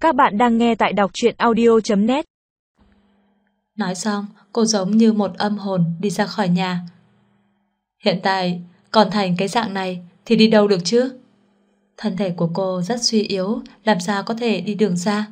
Các bạn đang nghe tại đọc truyện audio.net. Nói xong, cô giống như một âm hồn đi ra khỏi nhà. Hiện tại, còn thành cái dạng này thì đi đâu được chứ? Thân thể của cô rất suy yếu, làm sao có thể đi đường xa?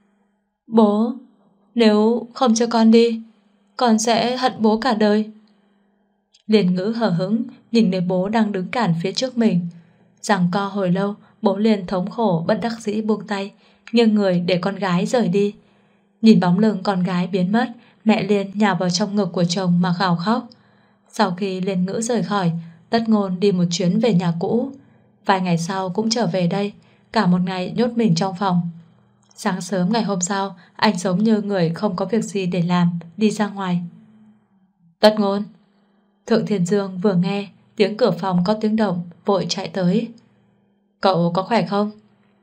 Bố, nếu không cho con đi, con sẽ hận bố cả đời. Liên Ngữ hờ hững nhìn thấy bố đang đứng cản phía trước mình. Giằng co hồi lâu, bố liền thống khổ bất đắc dĩ buông tay, nghiêng người để con gái rời đi. Nhìn bóng lưng con gái biến mất, mẹ Liên nhào vào trong ngực của chồng mà gào khóc. Sau khi Liên Ngữ rời khỏi, Tất Ngôn đi một chuyến về nhà cũ. Vài ngày sau cũng trở về đây, cả một ngày nhốt mình trong phòng. Sáng sớm ngày hôm sau, anh giống như người không có việc gì để làm, đi ra ngoài. Tất Ngôn. Thượng Thiên Dương vừa nghe tiếng cửa phòng có tiếng động, vội chạy tới. Cậu có khỏe không?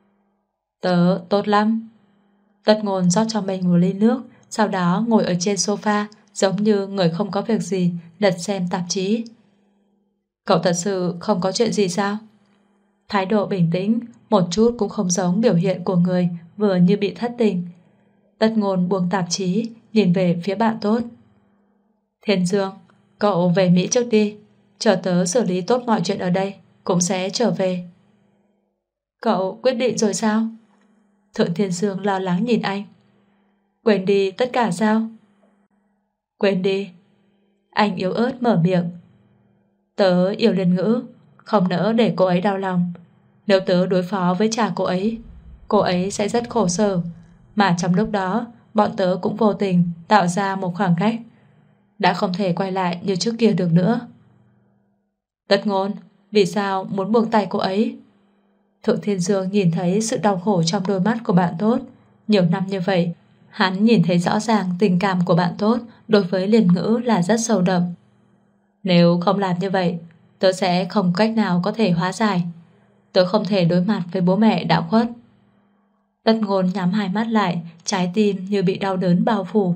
Tớ tốt lắm. Tất Ngôn rót cho mình một ly nước, sau đó ngồi ở trên sofa giống như người không có việc gì, lật xem tạp chí. Cậu thật sự không có chuyện gì sao? Thái độ bình tĩnh, một chút cũng không giống biểu hiện của người vừa như bị thất tình. Tất Ngôn buông tạp chí, nhìn về phía bạn tốt. Thiên Dương, cậu về Mỹ trước đi, chờ tớ xử lý tốt mọi chuyện ở đây, cũng sẽ trở về. Cậu quyết định rồi sao? Thượng Thiên Dương lo lắng nhìn anh. Quên đi tất cả sao? Quên đi. Anh yếu ớt mở miệng. Tớ yêu Liên Ngữ, không nỡ để cô ấy đau lòng. Nếu tớ đối phó với cha cô ấy sẽ rất khổ sở. Mà trong lúc đó, bọn tớ cũng vô tình tạo ra một khoảng cách. Đã không thể quay lại như trước kia được nữa. Tất Ngôn, vì sao muốn buông tay cô ấy? Thượng Thiên Dương nhìn thấy sự đau khổ trong đôi mắt của bạn tốt. Nhiều năm như vậy, hắn nhìn thấy rõ ràng tình cảm của bạn tốt đối với Liên Ngữ là rất sâu đậm. Nếu không làm như vậy, tớ sẽ không cách nào có thể hóa giải. Tớ không thể đối mặt với bố mẹ đã khuất. Tất Ngôn nhắm hai mắt lại, trái tim như bị đau đớn bao phủ.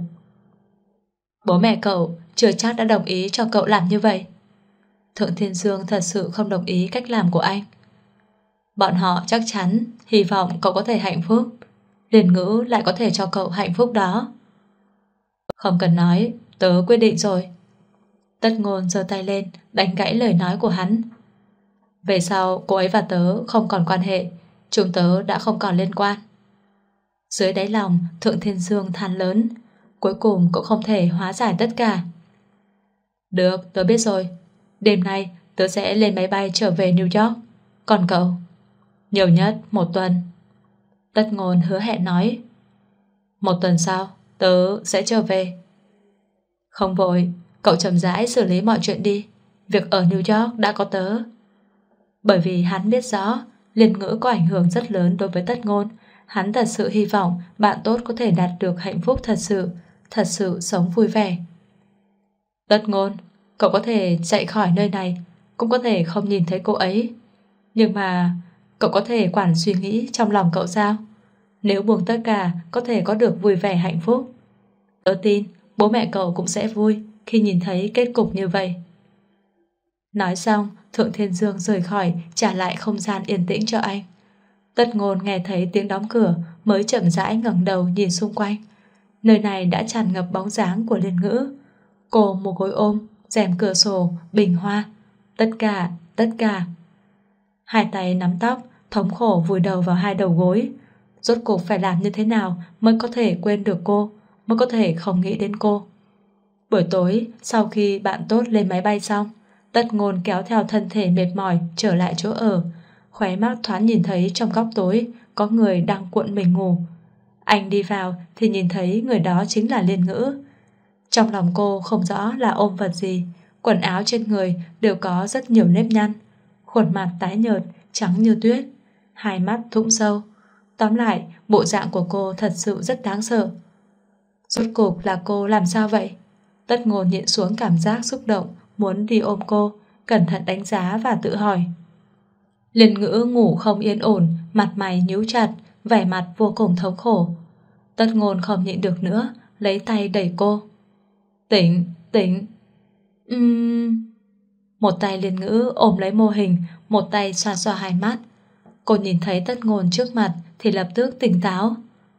Bố mẹ cậu chưa chắc đã đồng ý cho cậu làm như vậy. Thượng Thiên Dương thật sự không đồng ý cách làm của anh. Bọn họ chắc chắn hy vọng cậu có thể hạnh phúc. Liên Ngữ lại có thể cho cậu hạnh phúc đó. Không cần nói, tớ quyết định rồi. Tất Ngôn giơ tay lên, đánh gãy lời nói của hắn. Về sau cô ấy và tớ không còn quan hệ, chúng tớ đã không còn liên quan. Dưới đáy lòng, Thượng Thiên Dương than lớn. Cuối cùng cũng không thể hóa giải tất cả. Được, tớ biết rồi. Đêm nay tớ sẽ lên máy bay trở về New York. Còn cậu? Nhiều nhất 1 tuần. Tất Ngôn hứa hẹn nói. 1 tuần sau tớ sẽ trở về. Không vội, cậu chậm rãi xử lý mọi chuyện đi. Việc ở New York đã có tớ. Bởi vì hắn biết rõ Liên Ngữ có ảnh hưởng rất lớn đối với Tất Ngôn. Hắn thật sự hy vọng bạn tốt có thể đạt được hạnh phúc thật sự sống vui vẻ. Tất Ngôn, cậu có thể chạy khỏi nơi này, cũng có thể không nhìn thấy cô ấy. Nhưng mà cậu có thể quản suy nghĩ trong lòng cậu sao? Nếu buông tất cả có thể có được vui vẻ hạnh phúc. Tớ tin bố mẹ cậu cũng sẽ vui khi nhìn thấy kết cục như vậy. Nói xong, Thượng Thiên Dương rời khỏi, trả lại không gian yên tĩnh cho anh. Tất Ngôn nghe thấy tiếng đóng cửa mới chậm rãi ngẩng đầu nhìn xung quanh. Nơi này đã tràn ngập bóng dáng của Liên Ngữ. Cô một gối ôm, rèm cửa sổ, bình hoa. Tất cả. Hai tay nắm tóc, thống khổ vùi đầu vào hai đầu gối. Rốt cuộc phải làm như thế nào mới có thể quên được cô, mới có thể không nghĩ đến cô. Buổi tối, sau khi bạn tốt lên máy bay xong, Tất Ngôn kéo theo thân thể mệt mỏi trở lại chỗ ở. Khóe mắt thoáng nhìn thấy trong góc tối có người đang cuộn mình ngủ. Anh đi vào thì nhìn thấy người đó chính là Liên Ngữ. Trong lòng cô không rõ là ôm vật gì. Quần áo trên người đều có rất nhiều nếp nhăn. Khuôn mặt tái nhợt, trắng như tuyết. Hai mắt thủng sâu. Tóm lại, bộ dạng của cô thật sự rất đáng sợ. Rốt cuộc là cô làm sao vậy? Tất Ngôn nhịn xuống cảm giác xúc động, muốn đi ôm cô, cẩn thận đánh giá và tự hỏi. Liên Ngữ ngủ không yên ổn, mặt mày nhíu chặt, vẻ mặt vô cùng thống khổ. Tất Ngôn không nhịn được nữa, lấy tay đẩy cô. Tỉnh. Một tay Liên Ngữ ôm lấy mô hình, một tay xoa xoa hai mắt. Cô nhìn thấy Tất Ngôn trước mặt thì lập tức tỉnh táo.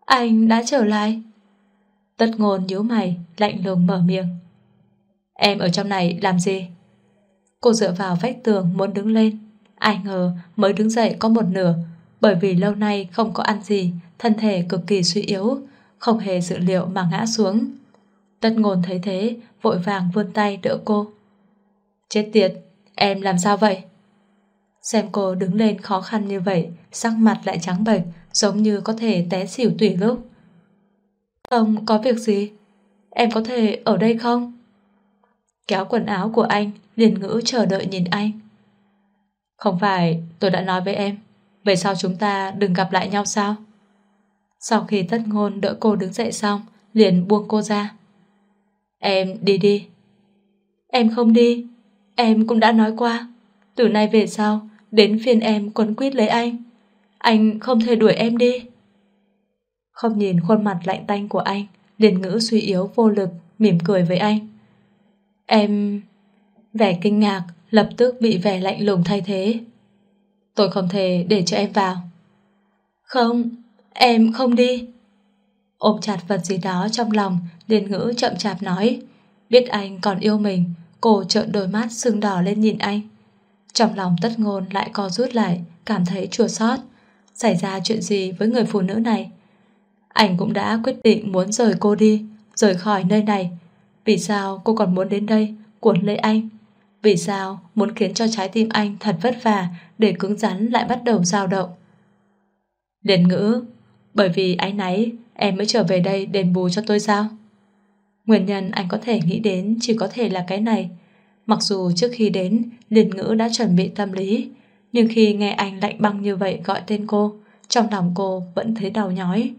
Anh đã trở lại. Tất Ngôn nhíu mày, lạnh lùng mở miệng. Em ở trong này làm gì? Cô dựa vào vách tường muốn đứng lên. Ai ngờ mới đứng dậy có một nửa. Bởi vì lâu nay không có ăn gì, thân thể cực kỳ suy yếu, không hề dự liệu mà ngã xuống. Tất Ngôn thấy thế, vội vàng vươn tay đỡ cô. Chết tiệt, em làm sao vậy? Xem cô đứng lên khó khăn như vậy, sắc mặt lại trắng bệch, giống như có thể té xỉu tùy lúc. Không có việc gì, em có thể ở đây không? Kéo quần áo của anh, liền ngữ chờ đợi nhìn anh. Không phải tôi đã nói với em, về sau chúng ta đừng gặp lại nhau sao? Sau khi Tất Ngôn đỡ cô đứng dậy xong, liền buông cô ra. Em đi đi. Em không đi, em cũng đã nói qua. Từ nay về sau, đến phiên em quấn quýt lấy anh. Anh không thể đuổi em đi. Không nhìn khuôn mặt lạnh tanh của anh, liền ngữ suy yếu vô lực, mỉm cười với anh. Em... Vẻ kinh ngạc lập tức bị vẻ lạnh lùng thay thế. Tôi không thể để cho em vào. Không, em không đi. Ôm chặt vật gì đó trong lòng, liền ngữ chậm chạp nói. Biết anh còn yêu mình, cô trợn đôi mắt sưng đỏ lên nhìn anh. Trong lòng Tất Ngôn lại co rút lại, cảm thấy chua xót. Xảy ra chuyện gì với người phụ nữ này? Anh cũng đã quyết định muốn rời cô đi, rời khỏi nơi này. Vì sao cô còn muốn đến đây, cuốn lấy anh? Vì sao muốn khiến cho trái tim anh thật vất vả để cứng rắn lại bắt đầu dao động? Liền ngữ, bởi vì áy náy em mới trở về đây đền bù cho tôi sao? Nguyên nhân anh có thể nghĩ đến chỉ có thể là cái này. Mặc dù trước khi đến, Liền ngữ đã chuẩn bị tâm lý, nhưng khi nghe anh lạnh băng như vậy gọi tên cô, trong lòng cô vẫn thấy đau nhói.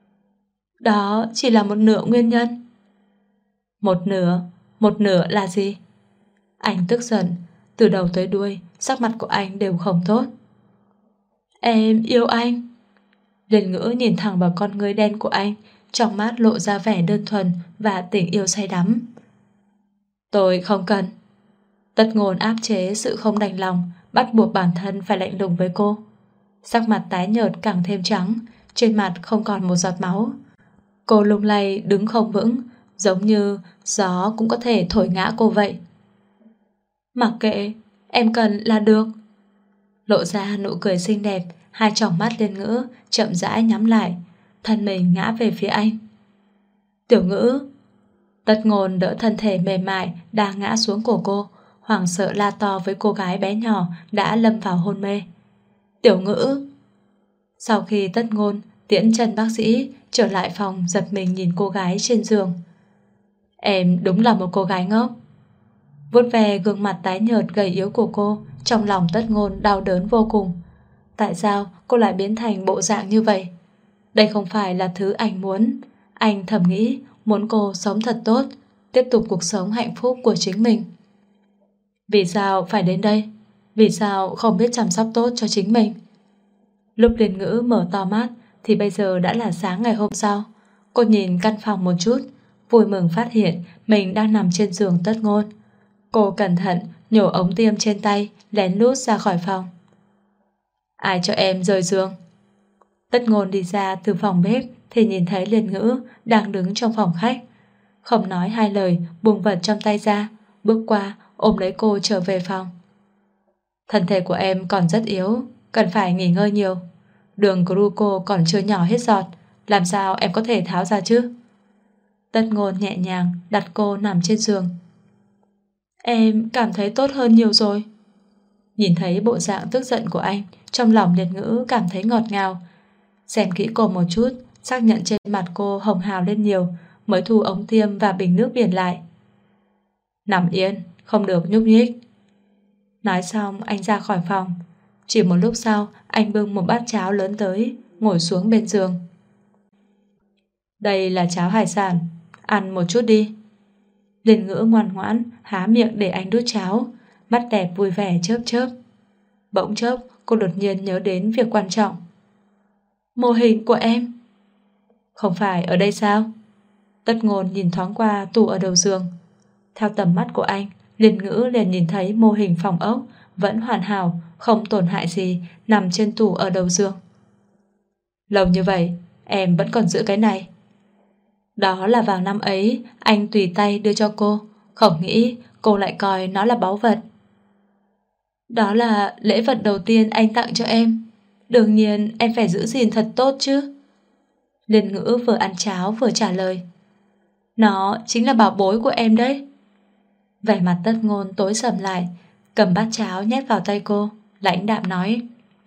Đó chỉ là một nửa nguyên nhân. Một nửa là gì? Anh tức giận, từ đầu tới đuôi, sắc mặt của anh đều không tốt. Em yêu anh. Liền ngữ nhìn thẳng vào con ngươi đen của anh, trong mắt lộ ra vẻ đơn thuần và tình yêu say đắm. Tôi không cần. Tất Ngôn áp chế sự không đành lòng, bắt buộc bản thân phải lạnh lùng với cô. Sắc mặt tái nhợt càng thêm trắng, trên mặt không còn một giọt máu. Cô lung lay đứng không vững, giống như gió cũng có thể thổi ngã cô vậy. Mặc kệ, em cần là được. Lộ ra nụ cười xinh đẹp, hai tròng mắt Liên ngữ chậm rãi nhắm lại, thân mình ngã về phía anh. Tiểu ngữ. Tất Ngôn đỡ thân thể mềm mại đang ngã xuống của cô, hoảng sợ la to với cô gái bé nhỏ đã lâm vào hôn mê. Tiểu ngữ. Sau khi Tất Ngôn tiễn chân bác sĩ trở lại phòng, giật mình nhìn cô gái trên giường. Em đúng là một cô gái ngốc. Vuốt về gương mặt tái nhợt gầy yếu của cô, trong lòng Tất Ngôn đau đớn vô cùng. Tại sao cô lại biến thành bộ dạng như vậy? Đây không phải là thứ anh muốn. Anh thầm nghĩ muốn cô sống thật tốt, tiếp tục cuộc sống hạnh phúc của chính mình. Vì sao phải đến đây? Vì sao không biết chăm sóc tốt cho chính mình? Lúc Liên ngữ mở to mắt thì bây giờ đã là sáng ngày hôm sau. Cô nhìn căn phòng một chút, vui mừng phát hiện mình đang nằm trên giường Tất Ngôn. Cô cẩn thận nhổ ống tiêm trên tay, lén lút ra khỏi phòng. Ai cho em rời giường? Tất Ngôn đi ra từ phòng bếp thì nhìn thấy Liên ngữ đang đứng trong phòng khách. Không nói hai lời, buông vật trong tay ra, bước qua ôm lấy cô trở về phòng. Thân thể của em còn rất yếu, cần phải nghỉ ngơi nhiều. Đường gluco còn chưa nhỏ hết giọt, làm sao em có thể tháo ra chứ? Tất Ngôn nhẹ nhàng đặt cô nằm trên giường. Em cảm thấy tốt hơn nhiều rồi. Nhìn thấy bộ dạng tức giận của anh, trong lòng Liệt ngữ cảm thấy ngọt ngào. Xem kỹ cô một chút, xác nhận trên mặt cô hồng hào lên nhiều, mới thu ống tiêm và bình nước biển lại. Nằm yên, không được nhúc nhích. Nói xong anh ra khỏi phòng. Chỉ một lúc sau anh bưng một bát cháo lớn tới, ngồi xuống bên giường. Đây là cháo hải sản, ăn một chút đi. Liên ngữ ngoan ngoãn há miệng để anh đút cháo, mắt đẹp vui vẻ chớp chớp. Bỗng chốc cô đột nhiên nhớ đến việc quan trọng. Mô hình của em. Không phải ở đây sao? Tất Ngôn nhìn thoáng qua tủ ở đầu giường. Theo tầm mắt của anh, Liên ngữ liền nhìn thấy mô hình phòng ốc vẫn hoàn hảo, không tổn hại gì, nằm trên tủ ở đầu giường. Lâu như vậy, em vẫn còn giữ cái này. Đó là vào năm ấy anh tùy tay đưa cho cô, không nghĩ cô lại coi nó là báu vật. Đó là lễ vật đầu tiên anh tặng cho em, đương nhiên em phải giữ gìn thật tốt chứ. Liên Ngữ vừa ăn cháo vừa trả lời. Nó chính là bảo bối của em đấy. Vẻ mặt Tất Ngôn tối sầm lại, cầm bát cháo nhét vào tay cô, lãnh đạm nói: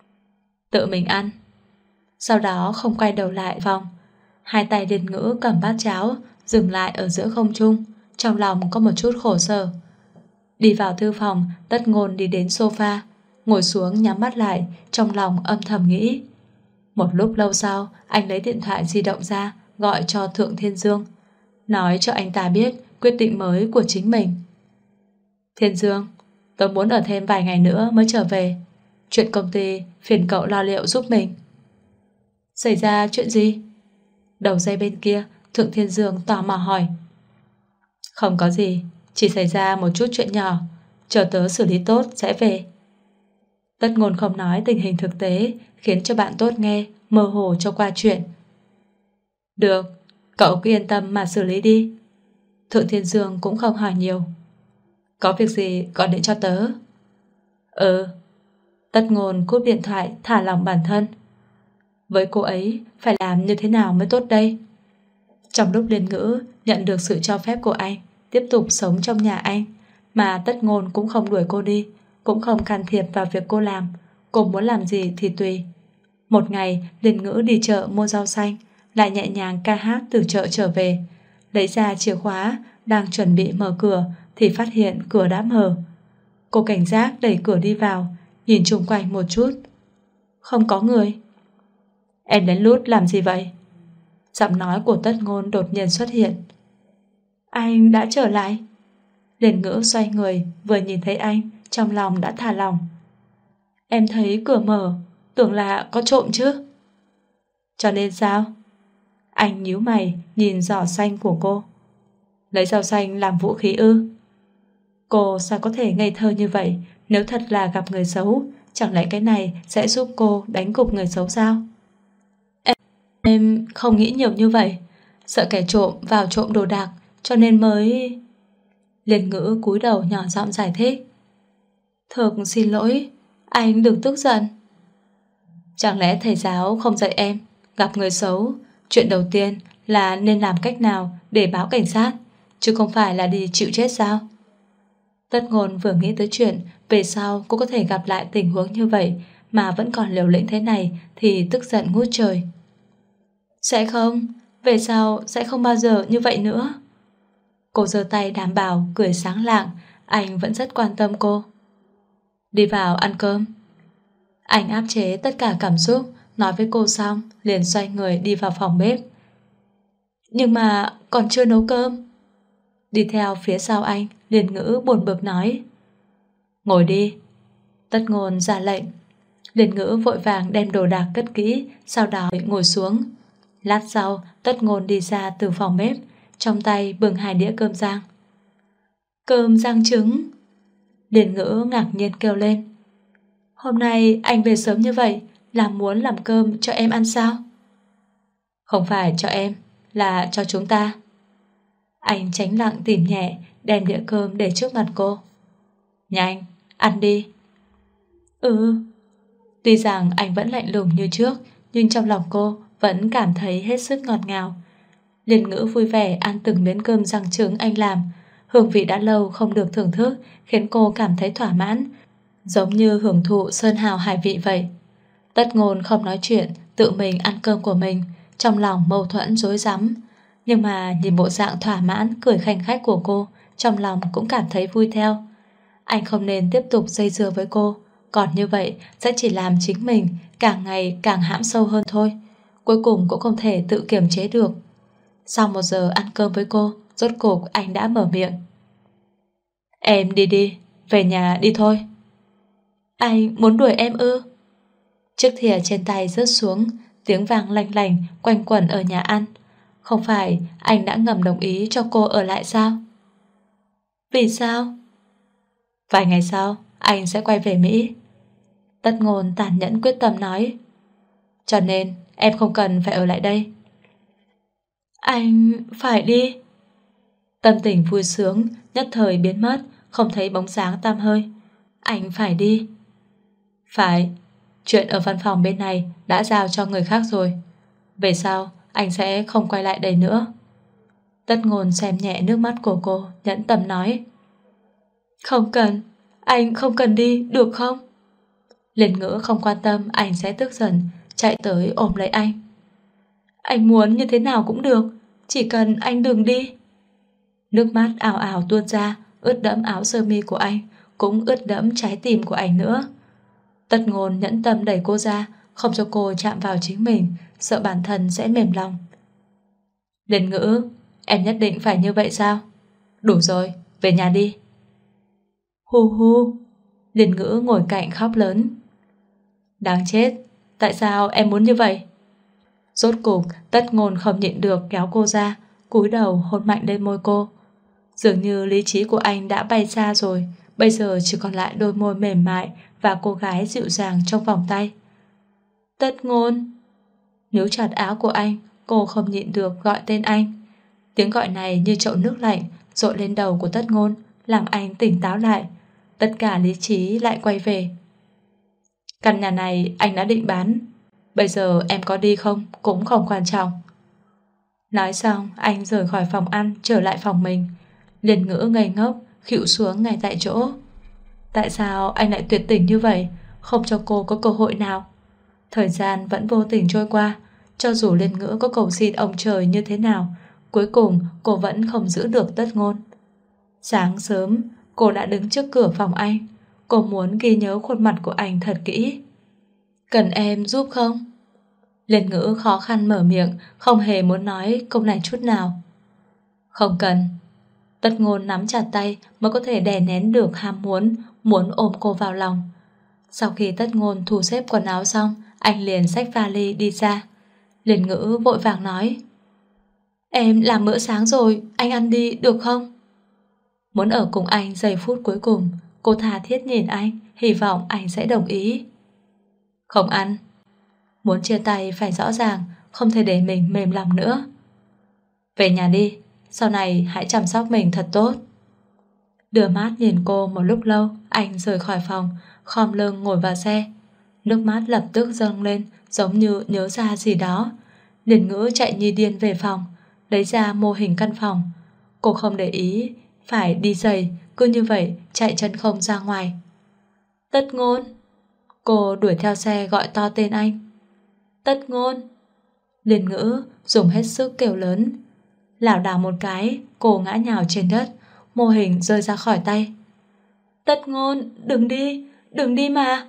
tự mình ăn. Sau đó không quay đầu lại vòng, hai tay Liên Ngữ cầm bát cháo dừng lại ở giữa không trung, trong lòng có một chút khổ sở. Đi vào thư phòng, Tất Ngôn đi đến sofa, ngồi xuống nhắm mắt lại, trong lòng âm thầm nghĩ. Một lúc lâu sau, anh lấy điện thoại di động ra, gọi cho Thượng Thiên Dương, nói cho anh ta biết quyết định mới của chính mình. Thiên Dương, tôi muốn ở thêm vài ngày nữa mới trở về. Chuyện công ty phiền cậu lo liệu giúp mình. Xảy ra chuyện gì? Đầu dây bên kia, Thượng Thiên Dương tò mò hỏi. Không có gì, chỉ xảy ra một chút chuyện nhỏ, chờ tớ xử lý tốt sẽ về. Tất Ngôn không nói tình hình thực tế, khiến cho bạn tốt nghe mơ hồ cho qua chuyện. Được, cậu cứ yên tâm mà xử lý đi. Thượng Thiên Dương cũng không hỏi nhiều. Có việc gì gọi điện cho tớ. Ừ. Tất Ngôn cúp điện thoại, thả lòng bản thân. Với cô ấy phải làm như thế nào mới tốt đây? Trong lúc Liên Ngữ nhận được sự cho phép của anh tiếp tục sống trong nhà anh, mà Tất Ngôn cũng không đuổi cô đi, cũng không can thiệp vào việc cô làm, cô muốn làm gì thì tùy. Một ngày Liên Ngữ đi chợ mua rau xanh, lại nhẹ nhàng ca hát từ chợ trở về, lấy ra chìa khóa, đang chuẩn bị mở cửa thì phát hiện cửa đã mở. Cô cảnh giác đẩy cửa đi vào, nhìn chung quanh một chút. Không có người. Em lén lút làm gì vậy? Giọng nói của Tất Ngôn đột nhiên xuất hiện. Anh đã trở lại. Liên Ngữ xoay người, vừa nhìn thấy anh, trong lòng đã thả lòng. Em thấy cửa mở, tưởng là có trộm chứ. Cho nên sao? Anh nhíu mày nhìn giỏ xanh của cô. Lấy rau xanh làm vũ khí ư? Cô sao có thể ngây thơ như vậy? Nếu thật là gặp người xấu, chẳng lẽ cái này sẽ giúp cô đánh gục người xấu sao? Em không nghĩ nhiều như vậy, sợ kẻ trộm vào trộm đồ đạc, cho nên mới... Liên Ngữ cúi đầu nhỏ giọng giải thích. Thực xin lỗi, anh đừng tức giận. Chẳng lẽ thầy giáo không dạy em gặp người xấu, chuyện đầu tiên là nên làm cách nào để báo cảnh sát, chứ không phải là đi chịu chết sao? Tất Ngôn vừa nghĩ tới chuyện về sau cô có thể gặp lại tình huống như vậy mà vẫn còn liều lĩnh thế này thì tức giận ngút trời. Sẽ không, về sau sẽ không bao giờ như vậy nữa. Cô giơ tay đảm bảo, cười sáng lạng. Anh vẫn rất quan tâm cô. Đi vào ăn cơm. Anh áp chế tất cả cảm xúc, nói với cô xong liền xoay người đi vào phòng bếp. Nhưng mà còn chưa nấu cơm. Đi theo phía sau anh, Liên Ngữ buồn bực nói. Ngồi đi. Tất Ngôn ra lệnh. Liên Ngữ vội vàng đem đồ đạc cất kỹ, sau đó ngồi xuống. Lát sau, Tất Ngôn đi ra từ phòng bếp, trong tay bưng 2 đĩa cơm rang. Cơm rang trứng. Liên Ngữ ngạc nhiên kêu lên. Hôm nay anh về sớm như vậy là muốn làm cơm cho em ăn sao? Không phải cho em, là cho chúng ta. Anh tránh lặng tìm nhẹ, đem đĩa cơm để trước mặt cô. Nhanh, ăn đi. Ừ. Tuy rằng anh vẫn lạnh lùng như trước, nhưng trong lòng cô vẫn cảm thấy hết sức ngọt ngào. Liên Ngữ vui vẻ ăn từng miếng cơm rang trứng anh làm. Hương vị đã lâu không được thưởng thức, khiến cô cảm thấy thỏa mãn, giống như hưởng thụ sơn hào hải vị vậy. Tất Ngôn không nói chuyện, tự mình ăn cơm của mình, trong lòng mâu thuẫn rối rắm. Nhưng mà nhìn bộ dạng thỏa mãn, cười khanh khách của cô, trong lòng cũng cảm thấy vui theo. Anh không nên tiếp tục dây dưa với cô, còn như vậy sẽ chỉ làm chính mình càng ngày càng hãm sâu hơn thôi. Cuối cùng cũng không thể tự kiềm chế được. Sau 1 giờ ăn cơm với cô, rốt cuộc anh đã mở miệng. Em đi đi, về nhà đi thôi. Anh muốn đuổi em ư? Chiếc thìa trên tay rớt xuống, tiếng vang lanh lành quanh quẩn ở nhà ăn. Không phải anh đã ngầm đồng ý cho cô ở lại sao? Vì sao? Vài ngày sau, anh sẽ quay về Mỹ. Tất Ngôn tàn nhẫn quyết tâm nói. Cho nên em không cần phải ở lại đây. Anh phải đi. Tâm tình vui sướng nhất thời biến mất, không thấy bóng dáng tăm hơi. Anh phải đi. Phải. Chuyện ở văn phòng bên này đã giao cho người khác rồi. Về sau anh sẽ không quay lại đây nữa. Tất Ngôn xem nhẹ nước mắt của cô, nhẫn tâm nói. Không cần, anh không cần đi, được không? Liên Ngữ không quan tâm anh sẽ tức giận, chạy tới ôm lấy anh. Anh muốn như thế nào cũng được, chỉ cần anh đừng đi. Nước mắt ào ào tuôn ra, ướt đẫm áo sơ mi của anh, cũng ướt đẫm trái tim của anh nữa. Tất Ngôn nhẫn tâm đẩy cô ra, không cho cô chạm vào chính mình, sợ bản thân sẽ mềm lòng. Liên Ngữ, em nhất định phải như vậy sao? Đủ rồi, về nhà đi. Hu hu. Liên Ngữ ngồi cạnh khóc lớn. Đáng chết, tại sao em muốn như vậy? Rốt cục Tất Ngôn không nhịn được kéo cô ra, cúi đầu hôn mạnh lên môi cô. Dường như lý trí của anh đã bay xa rồi, bây giờ chỉ còn lại đôi môi mềm mại và cô gái dịu dàng trong vòng tay. Tất Ngôn. Níu chặt áo của anh, cô không nhịn được gọi tên anh. Tiếng gọi này như chậu nước lạnh dội lên đầu của Tất Ngôn, làm anh tỉnh táo lại. Tất cả lý trí lại quay về. Căn nhà này anh đã định bán, bây giờ em có đi không cũng không quan trọng. Nói xong anh rời khỏi phòng ăn, trở lại phòng mình. Liên Ngữ ngây ngốc, khịu xuống ngay tại chỗ. Tại sao anh lại tuyệt tình như vậy, không cho cô có cơ hội nào? Thời gian vẫn vô tình trôi qua, cho dù Liên Ngữ có cầu xin ông trời như thế nào, cuối cùng cô vẫn không giữ được Tất Ngôn. Sáng sớm cô đã đứng trước cửa phòng anh. Cô muốn ghi nhớ khuôn mặt của anh thật kỹ. Cần em giúp không? Liên Ngữ khó khăn mở miệng, không hề muốn nói câu này chút nào. Không cần. Tất Ngôn nắm chặt tay mới có thể đè nén được ham muốn ôm cô vào lòng. Sau khi Tất Ngôn thu xếp quần áo xong, anh liền xách vali đi ra. Liên Ngữ vội vàng nói. Em làm bữa sáng rồi, anh ăn đi được không? Muốn ở cùng anh giây phút cuối cùng, cô tha thiết nhìn anh, hy vọng anh sẽ đồng ý. Không ăn. Muốn chia tay phải rõ ràng, không thể để mình mềm lòng nữa. Về nhà đi, sau này hãy chăm sóc mình thật tốt. Đưa mắt nhìn cô một lúc lâu, anh rời khỏi phòng, khom lưng ngồi vào xe. Nước mắt lập tức dâng lên, giống như nhớ ra gì đó. Liên Ngữ chạy như điên về phòng, lấy ra mô hình căn phòng. Cô không để ý phải đi giày, cứ như vậy chạy chân không ra ngoài. Tất Ngôn. Cô đuổi theo xe gọi to tên anh. Tất Ngôn. Liên Ngữ dùng hết sức kêu lớn. Lảo đảo một cái, cô ngã nhào trên đất, mô hình rơi ra khỏi tay. Tất Ngôn, đừng đi mà.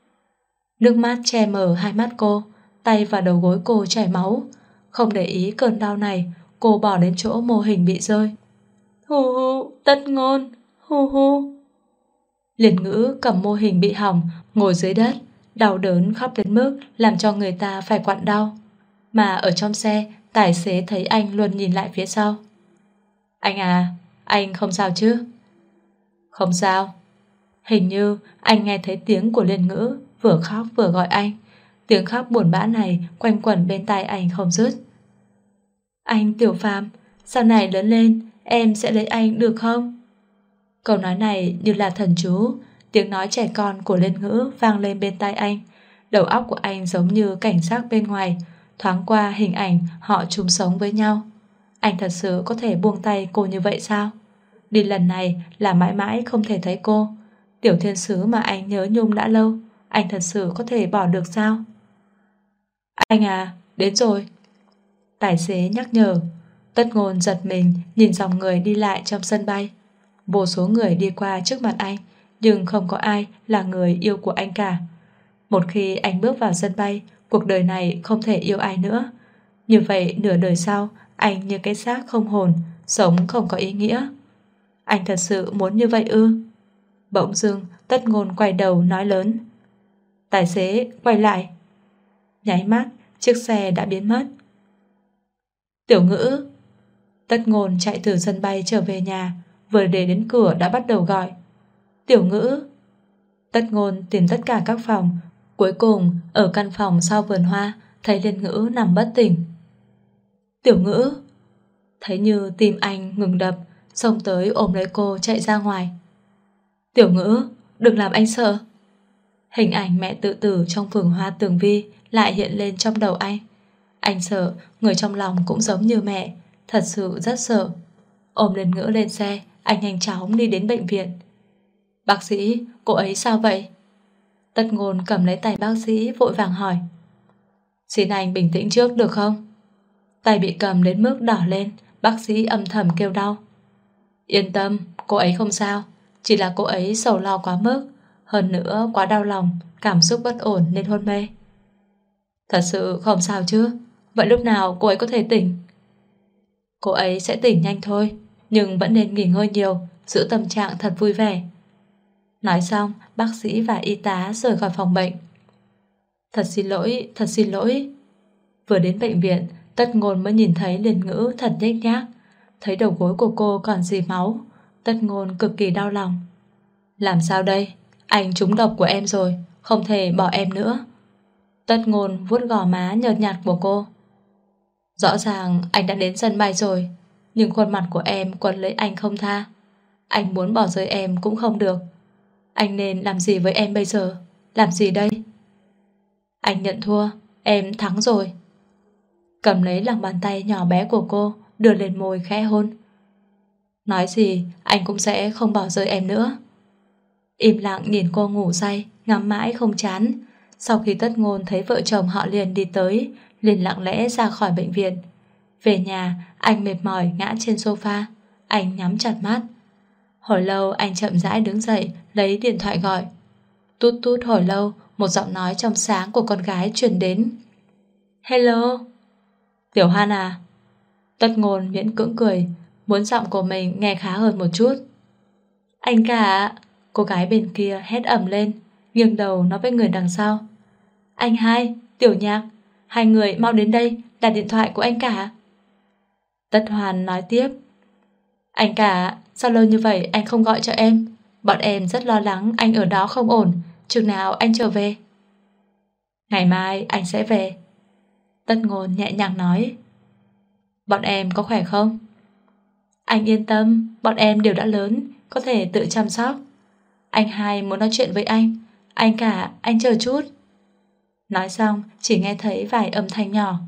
Nước mắt che mờ hai mắt cô, tay và đầu gối cô chảy máu. Không để ý cơn đau này, cô bỏ đến chỗ mô hình bị rơi. Hu hu, Tất Ngôn, hu hu. Liên Ngữ cầm mô hình bị hỏng, ngồi dưới đất, đau đớn khóc đến mức làm cho người ta phải quặn đau. Mà ở trong xe, tài xế thấy anh luôn nhìn lại phía sau. Anh à, anh không sao chứ? Không sao. Hình như anh nghe thấy tiếng của Liên Ngữ vừa khóc vừa gọi anh. Tiếng khóc buồn bã này quanh quẩn bên tai anh không dứt. Anh Tiểu Phàm, sau này lớn lên em sẽ lấy anh được không? Câu nói này như là thần chú. Tiếng nói trẻ con của Liên Ngữ vang lên bên tai anh. Đầu óc của anh giống như cảnh sắc bên ngoài, thoáng qua hình ảnh họ chung sống với nhau. Anh thật sự có thể buông tay cô như vậy sao? Đi lần này là mãi mãi không thể thấy cô. Tiểu thiên sứ mà anh nhớ nhung đã lâu, anh thật sự có thể bỏ được sao? Anh à, đến rồi. Tài xế nhắc nhở. Tất Ngôn giật mình nhìn dòng người đi lại trong sân bay. Vô số người đi qua trước mặt anh, nhưng không có ai là người yêu của anh cả. Một khi anh bước vào sân bay, cuộc đời này không thể yêu ai nữa. Như vậy nửa đời sau, anh như cái xác không hồn, sống không có ý nghĩa. Anh thật sự muốn như vậy ư? Bỗng dưng Tất Ngôn quay đầu nói lớn. Tài xế quay lại. Nháy mắt chiếc xe đã biến mất. Tiểu Ngữ. Tất Ngôn chạy từ sân bay trở về nhà, vừa để đến cửa đã bắt đầu gọi. Tiểu Ngữ. Tất Ngôn tìm tất cả các phòng, cuối cùng ở căn phòng sau vườn hoa thấy Liên Ngữ nằm bất tỉnh. Tiểu Ngữ! Thấy như tim anh ngừng đập, xông tới ôm lấy cô chạy ra ngoài. Tiểu Ngữ, đừng làm anh sợ. Hình ảnh mẹ tự tử trong vườn hoa tường vi lại hiện lên trong đầu anh. Anh sợ, người trong lòng cũng giống như mẹ, thật sự rất sợ. Ôm Liên Ngữ lên xe, anh nhanh chóng đi đến bệnh viện. Bác sĩ, cô ấy sao vậy? Tất Ngôn cầm lấy tay bác sĩ vội vàng hỏi. Xin anh bình tĩnh trước được không? Tay bị cầm đến mức đỏ lên, bác sĩ âm thầm kêu đau. Yên tâm, cô ấy không sao, chỉ là cô ấy sầu lo quá mức, hơn nữa quá đau lòng, cảm xúc bất ổn nên hôn mê. Thật sự không sao chứ? Vậy lúc nào cô ấy có thể tỉnh? Cô ấy sẽ tỉnh nhanh thôi, nhưng vẫn nên nghỉ ngơi nhiều, giữ tâm trạng thật vui vẻ. Nói xong, bác sĩ và y tá rời khỏi phòng bệnh. Thật xin lỗi, thật xin lỗi. Vừa đến bệnh viện, Tất Ngôn mới nhìn thấy Liên Ngữ thật nhếch nhác. Thấy đầu gối của cô còn dì máu, Tất Ngôn cực kỳ đau lòng. Làm sao đây? Anh trúng độc của em rồi, không thể bỏ em nữa. Tất Ngôn vuốt gò má nhợt nhạt của cô. Rõ ràng anh đã đến sân bay rồi, nhưng khuôn mặt của em quấn lấy anh không tha. Anh muốn bỏ rơi em cũng không được. Anh nên làm gì với em bây giờ? Làm gì đây? Anh nhận thua, em thắng rồi. Cầm lấy lòng bàn tay nhỏ bé của cô, đưa lên môi khẽ hôn. Nói gì anh cũng sẽ không bỏ rơi em nữa. Im lặng nhìn cô ngủ say, ngắm mãi không chán. Sau khi Tất Ngôn thấy vợ chồng họ liền đi tới, liền lặng lẽ ra khỏi bệnh viện. Về nhà, anh mệt mỏi ngã trên sofa. Anh nhắm chặt mắt. Hồi lâu anh chậm rãi đứng dậy, lấy điện thoại gọi. Tút tút hồi lâu, một giọng nói trong sáng của con gái truyền đến. Hello. Tiểu Hoan à? Tất Ngôn miễn cưỡng cười, muốn giọng của mình nghe khá hơn một chút. Anh cả. Cô gái bên kia hét ầm lên, nghiêng đầu nói với người đằng sau. Anh hai, Tiểu Nhạc, hai người mau đến đây, đặt điện thoại của anh cả. Tất Hoàn nói tiếp. Anh cả, sao lâu như vậy anh không gọi cho em? Bọn em rất lo lắng anh ở đó không ổn, chừng nào anh trở về? Ngày mai anh sẽ về. Tất Ngôn nhẹ nhàng nói. Bọn em có khỏe không? Anh yên tâm, bọn em đều đã lớn, có thể tự chăm sóc. Anh hai muốn nói chuyện với anh cả, anh chờ chút. Nói xong chỉ nghe thấy vài âm thanh nhỏ.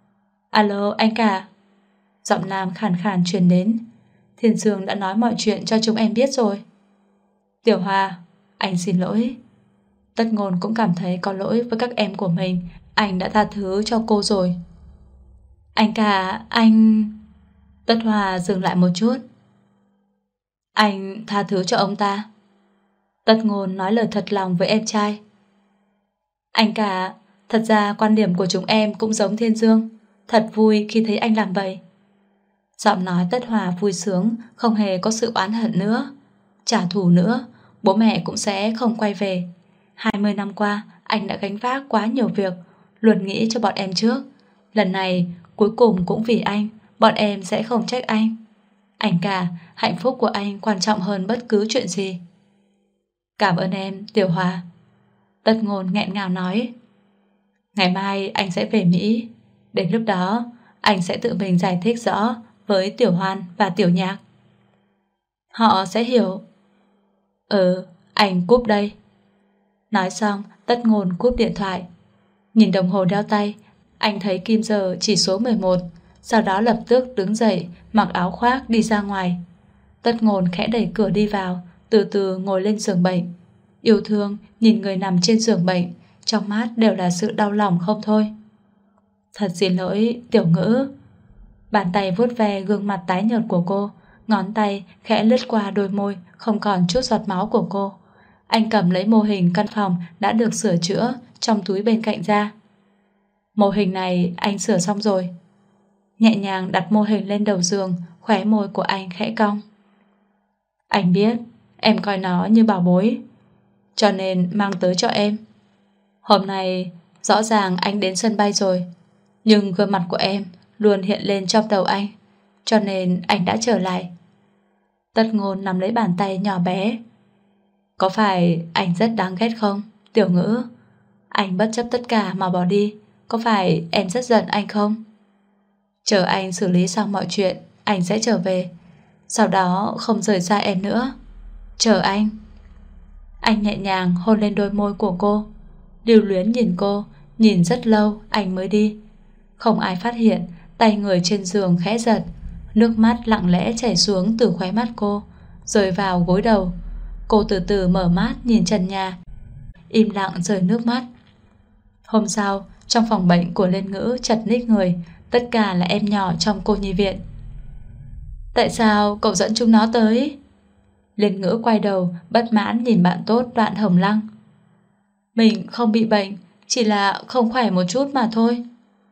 Alo anh cả. Giọng nam khàn khàn truyền đến. Thiên Dương đã nói mọi chuyện cho chúng em biết rồi. Tiểu Hoa, anh xin lỗi. Tất Ngôn cũng cảm thấy có lỗi với các em của mình. Anh đã tha thứ cho cô rồi. Anh cả, anh... Tất Hoa dừng lại một chút. Anh tha thứ cho ông ta. Tất Ngôn nói lời thật lòng với em trai. Anh cả, thật ra quan điểm của chúng em cũng giống Thiên Dương. Thật vui khi thấy anh làm vậy. Giọng nói Tất Hòa vui sướng, không hề có sự oán hận nữa. Trả thù nữa, bố mẹ cũng sẽ không quay về. 20 năm qua, anh đã gánh vác quá nhiều việc, luôn nghĩ cho bọn em trước. Lần này, cuối cùng cũng vì anh, bọn em sẽ không trách anh. Anh cả, hạnh phúc của anh quan trọng hơn bất cứ chuyện gì. Cảm ơn em, Tiểu Hòa. Tất Ngôn nghẹn ngào nói. Ngày mai anh sẽ về Mỹ. Đến lúc đó, anh sẽ tự mình giải thích rõ với Tiểu Hoan và Tiểu Nhạc. Họ sẽ hiểu. Anh cúp đây. Nói xong, Tất Ngôn cúp điện thoại. Nhìn đồng hồ đeo tay, anh thấy kim giờ chỉ số 11. Sau đó lập tức đứng dậy, mặc áo khoác đi ra ngoài. Tất Ngôn khẽ đẩy cửa đi vào, từ từ ngồi lên giường bệnh. Yêu thương nhìn người nằm trên giường bệnh, trong mắt đều là sự đau lòng không thôi. Thật xin lỗi, Tiểu Ngữ. Bàn tay vuốt ve gương mặt tái nhợt của cô, ngón tay khẽ lướt qua đôi môi không còn chút giọt máu của cô. Anh cầm lấy mô hình căn phòng đã được sửa chữa trong túi bên cạnh ra. Mô hình này anh sửa xong rồi. Nhẹ nhàng đặt mô hình lên đầu giường, khóe môi của anh khẽ cong. Anh biết em coi nó như bảo bối, cho nên mang tới cho em. Hôm nay rõ ràng anh đến sân bay rồi, nhưng gương mặt của em luôn hiện lên trong đầu anh, cho nên anh đã trở lại. Tất Ngôn nắm lấy bàn tay nhỏ bé. Có phải anh rất đáng ghét không, Tiểu Ngữ? Anh bất chấp tất cả mà bỏ đi, có phải em rất giận anh không? Chờ anh xử lý xong mọi chuyện, anh sẽ trở về. Sau đó không rời xa em nữa. Chờ anh. Anh nhẹ nhàng hôn lên đôi môi của cô, lưu luyến nhìn cô, nhìn rất lâu anh mới đi. Không ai phát hiện, tay người trên giường khẽ giật, nước mắt lặng lẽ chảy xuống từ khóe mắt cô, rơi vào gối đầu. Cô từ từ mở mắt nhìn trần nhà, im lặng rơi nước mắt. Hôm sau, trong phòng bệnh của Liên Ngữ chật ních người, tất cả là em nhỏ trong cô nhi viện. Tại sao cậu dẫn chúng nó tới? Liên Ngữ quay đầu, bất mãn nhìn bạn tốt Đoạn Hồng Lăng. Mình không bị bệnh, chỉ là không khỏe một chút mà thôi.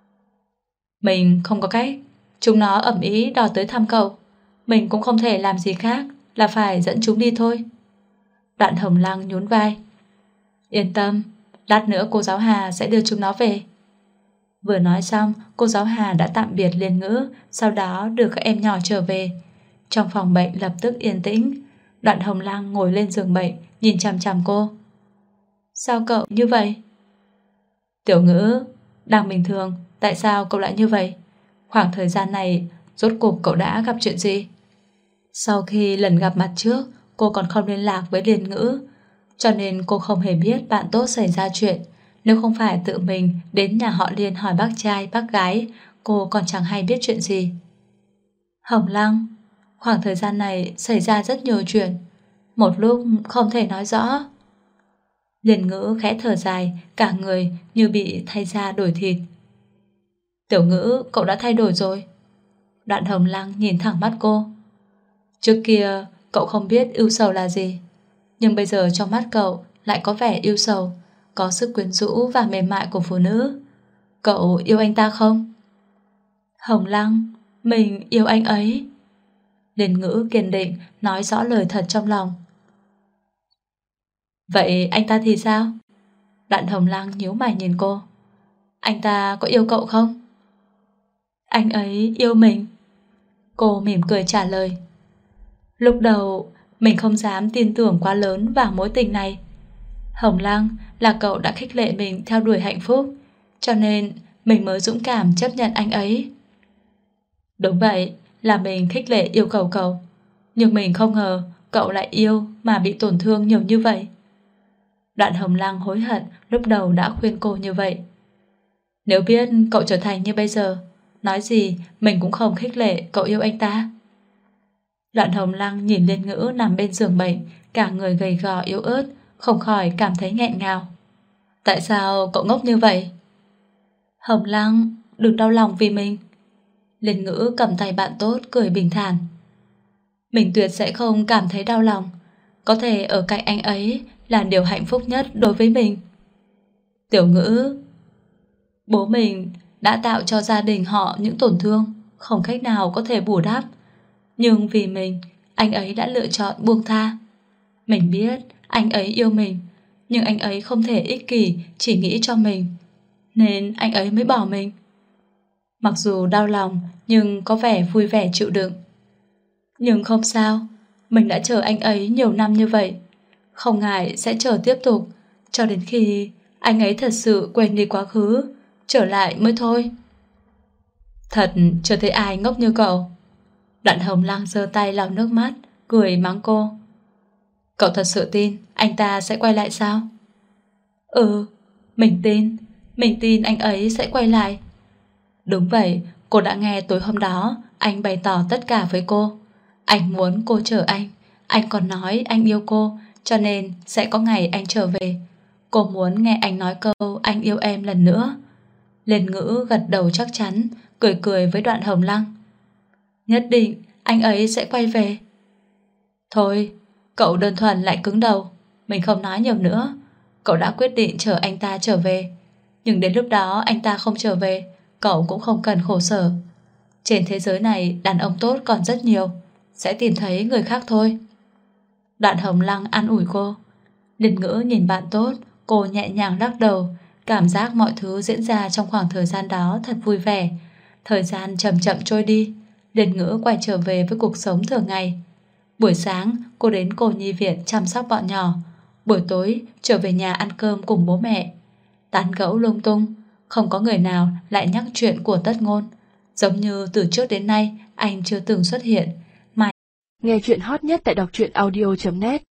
Mình không có cách, chúng nó ầm ĩ đòi tới thăm cậu, mình cũng không thể làm gì khác, là phải dẫn chúng đi thôi. Đoạn Hồng Lăng nhún vai. Yên tâm, lát nữa cô giáo Hà sẽ đưa chúng nó về. Vừa nói xong, cô giáo Hà đã tạm biệt Liên Ngữ, sau đó đưa các em nhỏ trở về. Trong phòng bệnh lập tức yên tĩnh. Đoạn Hồng Lăng ngồi lên giường bệnh, nhìn chằm chằm cô. Sao cậu như vậy? Tiểu Ngữ, đang bình thường, tại sao cậu lại như vậy? Khoảng thời gian này, rốt cuộc cậu đã gặp chuyện gì? Sau khi lần gặp mặt trước, cô còn không liên lạc với Liên Ngữ, cho nên cô không hề biết bạn tốt xảy ra chuyện. Nếu không phải tự mình đến nhà họ Liên hỏi bác trai, bác gái, cô còn chẳng hay biết chuyện gì. Hồng Lăng, khoảng thời gian này xảy ra rất nhiều chuyện, một lúc không thể nói rõ. Liên Ngữ khẽ thở dài, cả người như bị thay da đổi thịt. Tiểu Ngữ, cậu đã thay đổi rồi. Đoạn Hồng Lăng nhìn thẳng mắt cô. Trước kia cậu không biết ưu sầu là gì, nhưng bây giờ trong mắt cậu lại có vẻ ưu sầu, có sức quyến rũ và mềm mại của phụ nữ. Cậu yêu anh ta không? Hồng Lăng, mình yêu anh ấy. Liên Ngữ kiên định nói rõ lời thật trong lòng. Vậy anh ta thì sao? Đoạn Hồng Lăng nhíu mày nhìn cô. Anh ta có yêu cậu không? Anh ấy yêu mình. Cô mỉm cười trả lời. Lúc đầu mình không dám tin tưởng quá lớn vào mối tình này. Hồng Lăng, là cậu đã khích lệ mình theo đuổi hạnh phúc, cho nên mình mới dũng cảm chấp nhận anh ấy. Đúng vậy, là mình khích lệ yêu cầu cậu, nhưng mình không ngờ cậu lại yêu mà bị tổn thương nhiều như vậy. Đoạn Hồng Lăng hối hận lúc đầu đã khuyên cô như vậy. Nếu biết cậu trở thành như bây giờ, nói gì mình cũng không khích lệ cậu yêu anh ta. Đoạn Hồng Lăng nhìn Liên Ngữ nằm bên giường bệnh, cả người gầy gò yếu ớt, không khỏi cảm thấy nghẹn ngào. Tại sao cậu ngốc như vậy? Hồng Lăng, đừng đau lòng vì mình. Liên Ngữ cầm tay bạn tốt cười bình thản. Mình tuyệt sẽ không cảm thấy đau lòng. Có thể ở cạnh anh ấy là điều hạnh phúc nhất đối với mình. Tiểu Ngữ, bố mình đã tạo cho gia đình họ những tổn thương không cách nào có thể bù đắp, nhưng vì mình, anh ấy đã lựa chọn buông tha. Mình biết anh ấy yêu mình, nhưng anh ấy không thể ích kỷ chỉ nghĩ cho mình, nên anh ấy mới bỏ mình. Mặc dù đau lòng, nhưng có vẻ vui vẻ chịu đựng. Nhưng không sao, mình đã chờ anh ấy nhiều năm như vậy, không ngại sẽ chờ tiếp tục, cho đến khi anh ấy thật sự quên đi quá khứ, trở lại mới thôi. Thật chưa thấy ai ngốc như cậu. Đoạn Hồng Lăng giơ tay lau nước mắt, cười mắng cô. Cậu thật sự tin anh ta sẽ quay lại sao? Ừ, mình tin anh ấy sẽ quay lại. Đúng vậy, cô đã nghe tối hôm đó anh bày tỏ tất cả với cô. Anh muốn cô chờ anh còn nói anh yêu cô, cho nên sẽ có ngày anh trở về. Cô muốn nghe anh nói câu anh yêu em lần nữa. Liên Ngữ gật đầu chắc chắn, cười cười với Đoạn Hồng Lăng. Nhất định anh ấy sẽ quay về. Thôi, cậu đơn thuần lại cứng đầu. Mình không nói nhiều nữa. Cậu đã quyết định chờ anh ta trở về, nhưng đến lúc đó anh ta không trở về, cậu cũng không cần khổ sở. Trên thế giới này đàn ông tốt còn rất nhiều, sẽ tìm thấy người khác thôi. Đoạn Hồng Lăng an ủi cô. Liên Ngữ nhìn bạn tốt, cô nhẹ nhàng lắc đầu, cảm giác mọi thứ diễn ra trong khoảng thời gian đó thật vui vẻ. Thời gian chậm chậm trôi đi, Liên Ngữ quay trở về với cuộc sống thường ngày. Buổi sáng cô đến cô nhi viện chăm sóc bọn nhỏ, buổi tối trở về nhà ăn cơm cùng bố mẹ. Tán gẫu lung tung, không có người nào lại nhắc chuyện của Tất Ngôn. Giống như từ trước đến nay anh chưa từng xuất hiện. Nghe chuyện hot nhất tại đọc truyện audio.net